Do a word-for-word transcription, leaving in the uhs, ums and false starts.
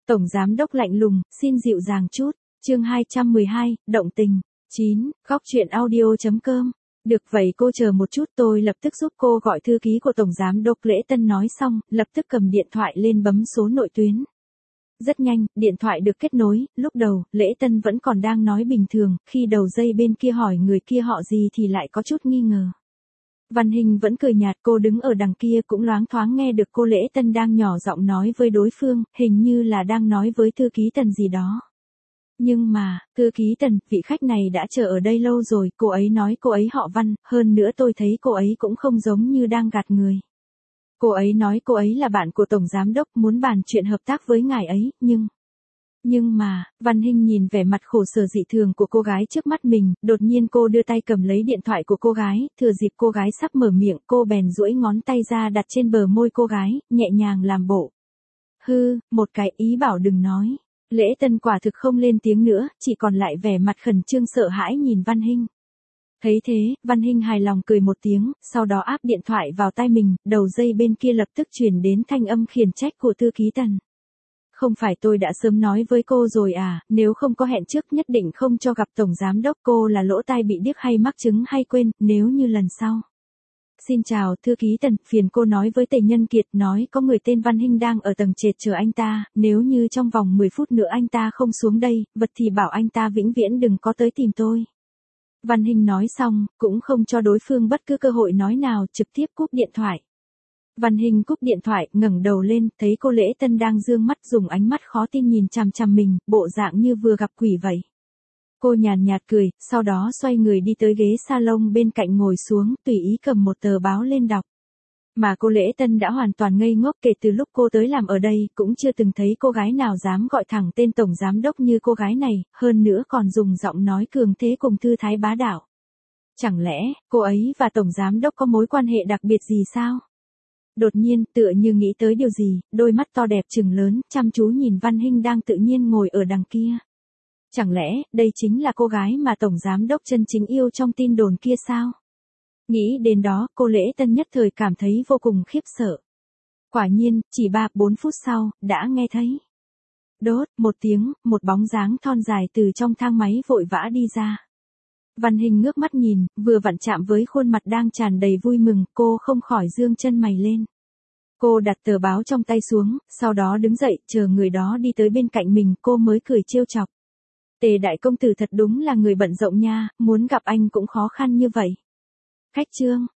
Tổng giám đốc lạnh lùng, xin dịu dàng chút. Chương hai trăm mười hai, động tình. chín, góc truyện audio chấm com. Được vậy cô chờ một chút, tôi lập tức giúp cô gọi thư ký của Tổng giám đốc. Lễ Tân nói xong, lập tức cầm điện thoại lên bấm số nội tuyến. Rất nhanh, điện thoại được kết nối. Lúc đầu, Lễ Tân vẫn còn đang nói bình thường, khi đầu dây bên kia hỏi người kia họ gì thì lại có chút nghi ngờ. Văn Hình vẫn cười nhạt, cô đứng ở đằng kia cũng loáng thoáng nghe được cô Lễ Tân đang nhỏ giọng nói với đối phương, hình như là đang nói với thư ký Tần gì đó. Nhưng mà, thư ký Tần, vị khách này đã chờ ở đây lâu rồi, cô ấy nói cô ấy họ Văn, hơn nữa tôi thấy cô ấy cũng không giống như đang gạt người. Cô ấy nói cô ấy là bạn của Tổng Giám Đốc, muốn bàn chuyện hợp tác với ngài ấy, nhưng... Nhưng mà, Văn Hình nhìn vẻ mặt khổ sở dị thường của cô gái trước mắt mình, đột nhiên cô đưa tay cầm lấy điện thoại của cô gái, thừa dịp cô gái sắp mở miệng, cô bèn duỗi ngón tay ra đặt trên bờ môi cô gái, nhẹ nhàng làm bộ. Hư, một cái ý bảo đừng nói. Lễ Tân quả thực không lên tiếng nữa, chỉ còn lại vẻ mặt khẩn trương sợ hãi nhìn Văn Hình. Thấy thế, Văn Hình hài lòng cười một tiếng, sau đó áp điện thoại vào tai mình, đầu dây bên kia lập tức truyền đến thanh âm khiển trách của thư ký Tần. Không phải tôi đã sớm nói với cô rồi à, nếu không có hẹn trước nhất định không cho gặp Tổng Giám Đốc. Cô là lỗ tai bị điếc hay mắc chứng hay quên, nếu như lần sau. Xin chào, thư ký Tần, phiền cô nói với Tề Nhân Kiệt, nói có người tên Văn Hình đang ở tầng trệt chờ anh ta, nếu như trong vòng mười phút nữa anh ta không xuống đây, vật thì bảo anh ta vĩnh viễn đừng có tới tìm tôi. Văn Hình nói xong, cũng không cho đối phương bất cứ cơ hội nói nào, trực tiếp cúp điện thoại. Văn Hình cúp điện thoại, ngẩng đầu lên, thấy cô Lễ Tân đang dương mắt dùng ánh mắt khó tin nhìn chằm chằm mình, bộ dạng như vừa gặp quỷ vậy. Cô nhàn nhạt cười, sau đó xoay người đi tới ghế salon bên cạnh ngồi xuống, tùy ý cầm một tờ báo lên đọc. Mà cô Lễ Tân đã hoàn toàn ngây ngốc, kể từ lúc cô tới làm ở đây, cũng chưa từng thấy cô gái nào dám gọi thẳng tên Tổng Giám Đốc như cô gái này, hơn nữa còn dùng giọng nói cường thế cùng thư thái bá đạo. Chẳng lẽ, cô ấy và Tổng Giám Đốc có mối quan hệ đặc biệt gì sao? Đột nhiên, tựa như nghĩ tới điều gì, đôi mắt to đẹp trừng lớn, chăm chú nhìn Văn Hình đang tự nhiên ngồi ở đằng kia. Chẳng lẽ, đây chính là cô gái mà Tổng Giám Đốc chân chính yêu trong tin đồn kia sao? Nghĩ đến đó, cô Lễ Tân nhất thời cảm thấy vô cùng khiếp sợ. Quả nhiên, chỉ ba bốn phút sau, đã nghe thấy. Đốt, một tiếng, một bóng dáng thon dài từ trong thang máy vội vã đi ra. Văn Hình ngước mắt nhìn, vừa vặn chạm với khuôn mặt đang tràn đầy vui mừng, cô không khỏi dương chân mày lên. Cô đặt tờ báo trong tay xuống, sau đó đứng dậy, chờ người đó đi tới bên cạnh mình, cô mới cười trêu chọc. Tề đại công tử thật đúng là người bận rộn nha, muốn gặp anh cũng khó khăn như vậy. Khách trương,